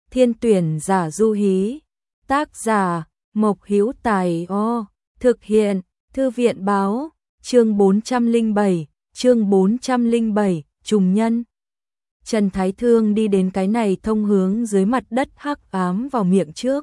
Thiên tuyển giả du hí. Tác giả Mộc Hữu Tài. Thực hiện Thư viện báo. Chương 407, trùng nhân. Trần Thái Thương đi đến cái này thông hướng dưới mặt đất hắc ám vào miệng trước.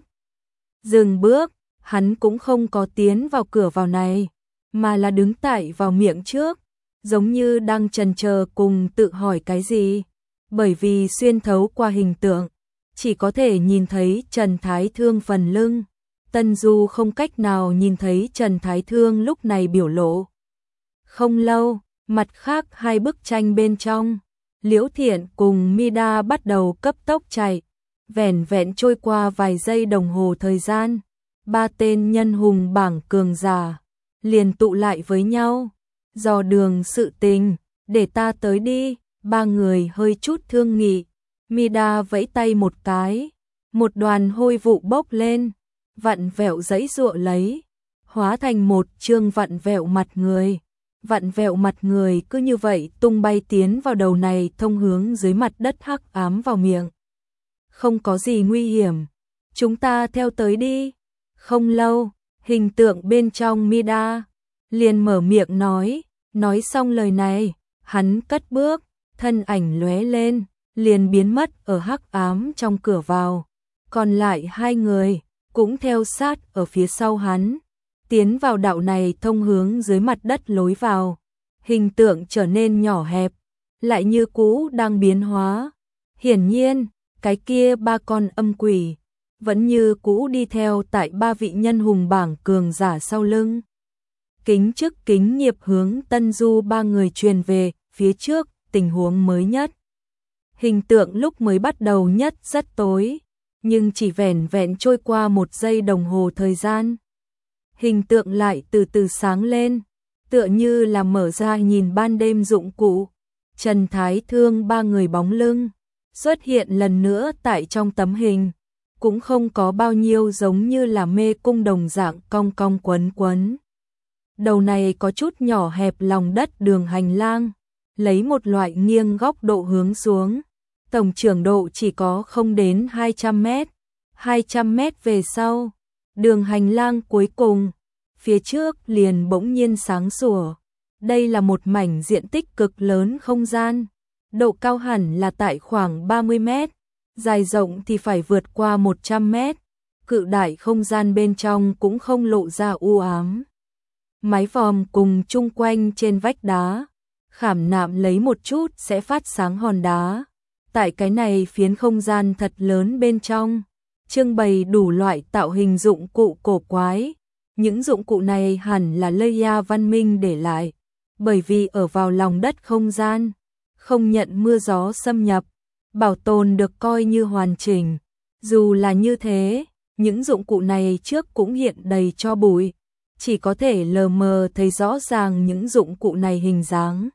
Dừng bước, hắn cũng không có tiến vào cửa vào này, mà là đứng tại vào miệng trước, giống như đang chần chờ cùng tự hỏi cái gì. Bởi vì xuyên thấu qua hình tượng, chỉ có thể nhìn thấy Trần Thái Thương phần lưng. Tân Du không cách nào nhìn thấy Trần Thái Thương lúc này biểu lộ. Không lâu, mặt khác hai bức tranh bên trong, Liễu Thiện cùng Mida bắt đầu cấp tốc chạy. Vẻn vẹn trôi qua vài giây đồng hồ thời gian, ba tên nhân hùng bảng cường giả liền tụ lại với nhau. Dò đường sự tình, để ta tới đi. Ba người hơi chút thương nghị. Mida vẫy tay một cái, một đoàn hôi vụ bốc lên, vặn vẹo giãy giụa lấy, hóa thành một chương vặn vẹo mặt người. Vặn vẹo mặt người cứ như vậy tung bay tiến vào đầu này thông hướng dưới mặt đất hắc ám vào miệng. Không có gì nguy hiểm, chúng ta theo tới đi. Không lâu, hình tượng bên trong Mida liền mở miệng nói xong lời này, hắn cất bước, thân ảnh lóe lên, liền biến mất ở hắc ám trong cửa vào. Còn lại hai người cũng theo sát ở phía sau hắn, tiến vào đạo này thông hướng dưới mặt đất lối vào. Hình tượng trở nên nhỏ hẹp, lại như cũ đang biến hóa. Hiển nhiên, cái kia ba con âm quỷ vẫn như cũ đi theo tại ba vị nhân hùng bảng cường giả sau lưng. Kính chức kính nghiệp hướng Tân Du ba người truyền về phía trước tình huống mới nhất. Hình tượng lúc mới bắt đầu nhất rất tối, nhưng chỉ vẻn vẹn trôi qua 1 giây đồng hồ thời gian, hình tượng lại từ từ sáng lên, tựa như là mở ra nhìn ban đêm dụng cụ. Trần Thái Thương ba người bóng lưng xuất hiện lần nữa tại trong tấm hình, cũng không có bao nhiêu giống như là mê cung đồng dạng cong cong quấn quấn. Đầu này có chút nhỏ hẹp lòng đất đường hành lang, lấy một loại nghiêng góc độ hướng xuống. Tổng trưởng độ chỉ có không đến 200 mét. 200 mét về sau, đường hành lang cuối cùng, phía trước liền bỗng nhiên sáng sủa. Đây là một mảnh diện tích cực lớn không gian, độ cao hẳn là tại khoảng 30 mét, dài rộng thì phải vượt qua 100 mét. Cự đại không gian bên trong cũng không lộ ra u ám. Mái vòm cùng chung quanh trên vách đá, khảm nạm lấy một chút sẽ phát sáng hòn đá. Tại cái này phiến không gian thật lớn bên trong, trưng bày đủ loại tạo hình dụng cụ cổ quái. Những dụng cụ này hẳn là Leia văn minh để lại, bởi vì ở vào lòng đất không gian, không nhận mưa gió xâm nhập, bảo tồn được coi như hoàn chỉnh. Dù là như thế, những dụng cụ này trước cũng hiện đầy tro bụi, chỉ có thể lờ mờ thấy rõ ràng những dụng cụ này hình dáng.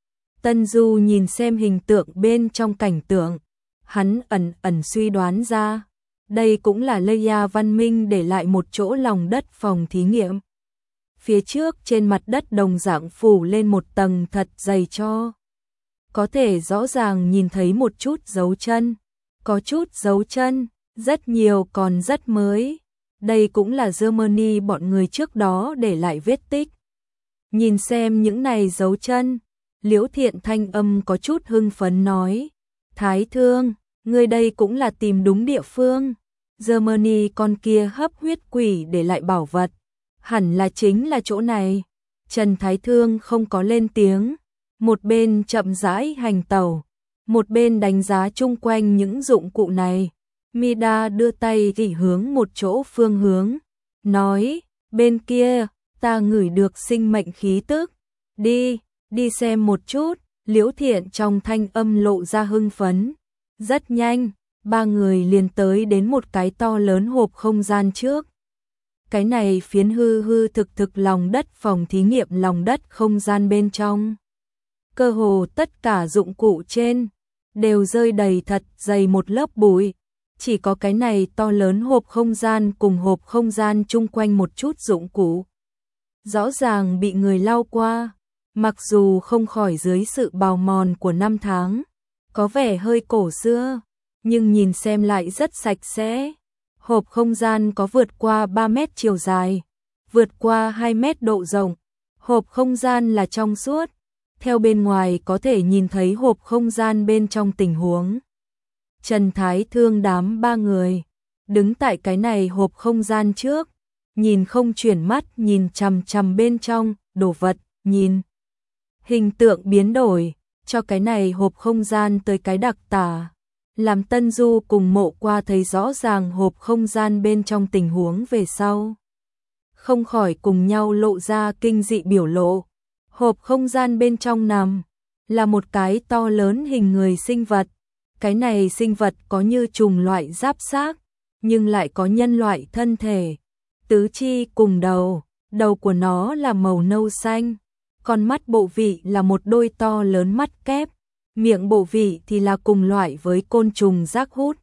Tân Du nhìn xem hình tượng bên trong cảnh tượng, hắn ẩn ẩn suy đoán ra, đây cũng là Leia văn minh để lại một chỗ lòng đất phòng thí nghiệm. Phía trước trên mặt đất đồng dạng phủ lên một tầng thật dày tro. Có thể rõ ràng nhìn thấy một chút dấu chân, có chút dấu chân, rất nhiều còn rất mới. Đây cũng là Germany bọn người trước đó để lại vết tích. Nhìn xem những này dấu chân, Liễu Thiện thanh âm có chút hưng phấn nói, Thái Thương, ngươi đây cũng là tìm đúng địa phương. Germany con kia hấp huyết quỷ để lại bảo vật, hẳn là chính là chỗ này. Trần Thái Thương không có lên tiếng, một bên chậm rãi hành tẩu, một bên đánh giá chung quanh những dụng cụ này. Mida đưa tay chỉ hướng một chỗ phương hướng, nói, bên kia, ta ngửi được sinh mệnh khí tức. Đi xem một chút. Liễu Thiện trong thanh âm lộ ra hưng phấn. Rất nhanh, ba người liền tới đến một cái to lớn hộp không gian trước. Cái này phiến hư hư thực lòng đất phòng thí nghiệm lòng đất không gian bên trong. Cơ hồ tất cả dụng cụ trên đều rơi đầy thật dày một lớp bụi. Chỉ có cái này to lớn hộp không gian cùng hộp không gian chung quanh một chút dụng cụ. Rõ ràng bị người lau qua, mặc dù không khỏi dưới sự bào mòn của năm tháng, có vẻ hơi cổ xưa, nhưng nhìn xem lại rất sạch sẽ. Hộp không gian có vượt qua 3 mét chiều dài, vượt qua 2 mét độ rộng. Hộp không gian là trong suốt, theo bên ngoài có thể nhìn thấy hộp không gian bên trong tình huống. Trần Thái Thương đám 3 người đứng tại cái này hộp không gian trước, nhìn không chuyển mắt nhìn chằm chằm bên trong đồ vật, nhìn hình tượng biến đổi, cho cái này hộp không gian tới cái đặc tả. Làm Tân Du cùng Mộ Qua thấy rõ ràng hộp không gian bên trong tình huống về sau, không khỏi cùng nhau lộ ra kinh dị biểu lộ. Hộp không gian bên trong nằm là một cái to lớn hình người sinh vật. Cái này sinh vật có như trùng loại giáp xác, nhưng lại có nhân loại thân thể, tứ chi cùng đầu. Đầu của nó là màu nâu xanh, con mắt bộ vị là một đôi to lớn mắt kép, miệng bộ vị thì là cùng loại với côn trùng rác hút.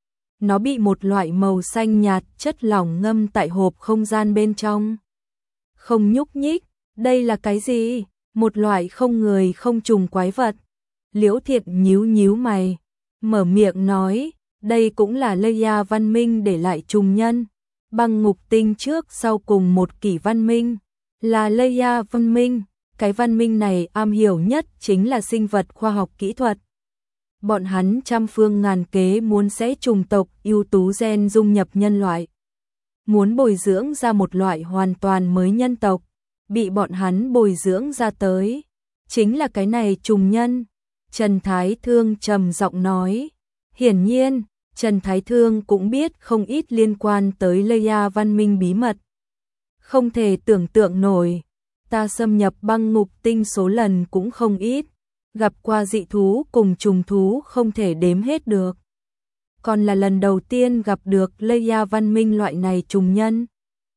Nó bị một loại màu xanh nhạt chất lỏng ngâm tại hộp không gian bên trong, không nhúc nhích. Đây là cái gì? Một loại không người không trùng quái vật. Liễu Thiện nhíu nhíu mày, mở miệng nói, đây cũng là Leia văn minh để lại trùng nhân. Băng ngục tinh trước sau cùng một kỷ văn minh, là Leia văn minh. Cái văn minh này am hiểu nhất chính là sinh vật khoa học kỹ thuật. Bọn hắn trăm phương ngàn kế muốn sẽ trùng tộc ưu tú gen dung nhập nhân loại, muốn bồi dưỡng ra một loại hoàn toàn mới nhân tộc. Bị bọn hắn bồi dưỡng ra tới chính là cái này trùng nhân. Trần Thái Thương trầm giọng nói. Hiển nhiên Trần Thái Thương cũng biết không ít liên quan tới Leia văn minh bí mật. Không thể tưởng tượng nổi, ta xâm nhập băng ngục tinh số lần cũng không ít, gặp qua dị thú cùng trùng thú không thể đếm hết được. Còn là lần đầu tiên gặp được Leia văn minh loại này trùng nhân.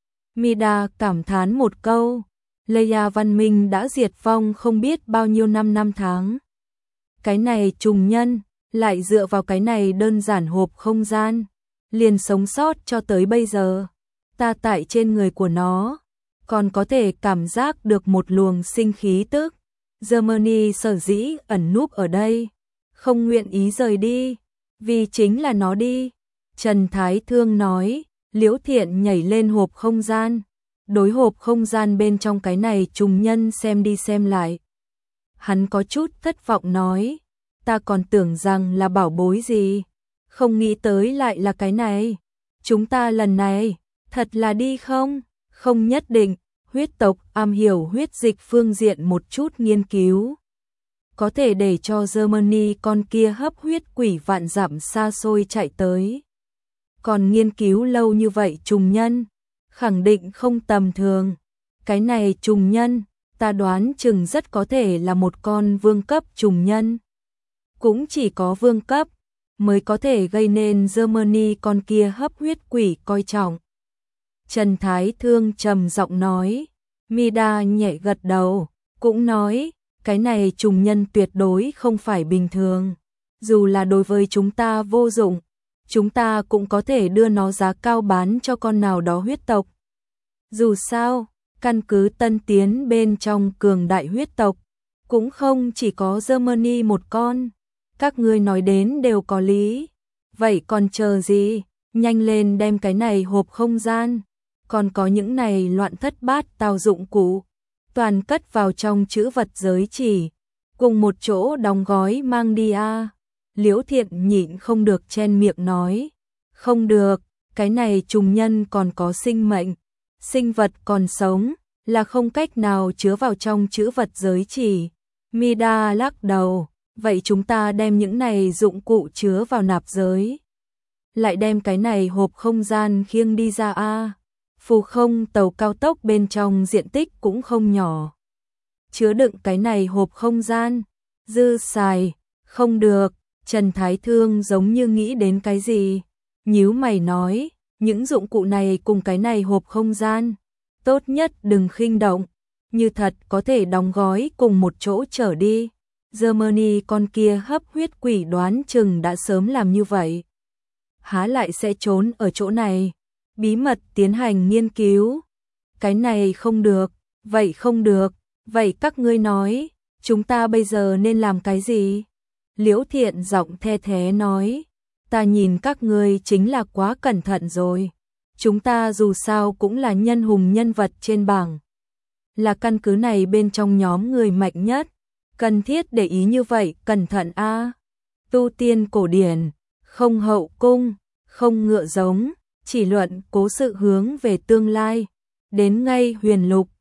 Mida cảm thán một câu, Leia văn minh đã diệt vong không biết bao nhiêu năm tháng. Cái này trùng nhân lại dựa vào cái này đơn giản hộp không gian, liền sống sót cho tới bây giờ. Ta tại trên người của nó còn có thể cảm giác được một luồng sinh khí tức. Germany sở dĩ ẩn núp ở đây, không nguyện ý rời đi, vì chính là nó đi. Trần Thái Thương nói. Liễu Thiện nhảy lên hộp không gian, đối hộp không gian bên trong cái này trùng nhân xem đi xem lại. Hắn có chút thất vọng nói, ta còn tưởng rằng là bảo bối gì, không nghĩ tới lại là cái này. Chúng ta lần này thật là đi không? Không nhất định. Huyết tộc am hiểu huyết dịch phương diện một chút nghiên cứu, có thể để cho Germany con kia hấp huyết quỷ vạn dặm xa xôi chạy tới. Còn nghiên cứu lâu như vậy trùng nhân, khẳng định không tầm thường. Cái này trùng nhân, ta đoán chừng rất có thể là một con vương cấp trùng nhân. Cũng chỉ có vương cấp mới có thể gây nên Germany con kia hấp huyết quỷ coi trọng. Trần Thái Thương trầm giọng nói. Mida nhẹ gật đầu, cũng nói, cái này trùng nhân tuyệt đối không phải bình thường. Dù là đối với chúng ta vô dụng, chúng ta cũng có thể đưa nó giá cao bán cho con nào đó huyết tộc. Dù sao, căn cứ tân tiến bên trong cường đại huyết tộc, cũng không chỉ có Germany một con. Các ngươi nói đến đều có lý. Vậy còn chờ gì? Nhanh lên đem cái này hộp không gian, còn có những này loạn thất bát tao dụng cụ, toàn cất vào trong chữ vật giới chỉ, cùng một chỗ đóng gói mang đi a. Liễu Thiện nhịn không được chen miệng nói, không được, cái này trùng nhân còn có sinh mệnh, sinh vật còn sống, là không cách nào chứa vào trong chữ vật giới chỉ. Mida lắc đầu, vậy chúng ta đem những này dụng cụ chứa vào nạp giới, lại đem cái này hộp không gian khiêng đi ra a. Phù không tàu cao tốc bên trong diện tích cũng không nhỏ, chứa đựng cái này hộp không gian, dư xài, không được. Trần Thái Thương giống như nghĩ đến cái gì, nhíu mày nói, những dụng cụ này cùng cái này hộp không gian, tốt nhất đừng khinh động, như thật có thể đóng gói cùng một chỗ trở đi. Germany con kia hấp huyết quỷ đoán chừng đã sớm làm như vậy, há lại sẽ trốn ở chỗ này, bí mật tiến hành nghiên cứu. Cái này không được, vậy không được, vậy các ngươi nói, chúng ta bây giờ nên làm cái gì? Liễu Thiện giọng the thế nói, ta nhìn các ngươi chính là quá cẩn thận rồi. Chúng ta dù sao cũng là nhân hùng nhân vật trên bảng. Là căn cứ này bên trong nhóm người mạnh nhất. Cần thiết để ý như vậy, cẩn thận a. Tu tiên cổ điển, không hậu cung, không ngựa giống, chỉ luận cố sự hướng về tương lai. Đến ngay huyền lục,